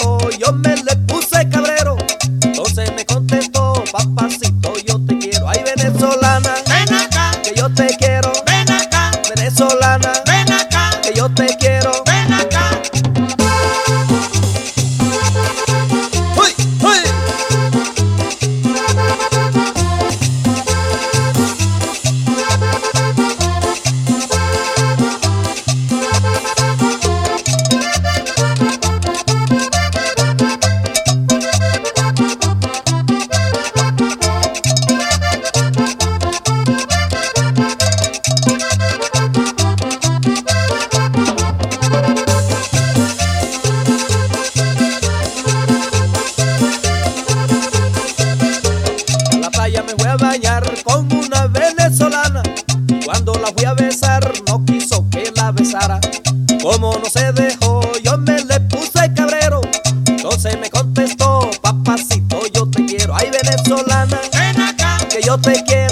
dejó yo me le puse cabrero. Entonces me contestó, papacito, yo te quiero. Ay, venezolana, ven acá, que yo te quiero. ven acá, Venezolana, ven acá, que yo te quiero. ven acá. ¡Uy! ¡Uy! A la playa me voy a bañar con una venezolana. Cuando la fui a besar no quiso que la besara. Como no se dejó yo me le puse cabrero. Entonces me contestó, papacito, yo te quiero. Ay, venezolana, Ven acá, que yo te quiero.